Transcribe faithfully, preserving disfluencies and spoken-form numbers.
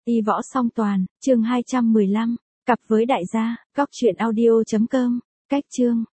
Y võ song toàn, chương hai trăm mười lăm, cặp với đại gia, cóc truyện audio chấm com, cách chương.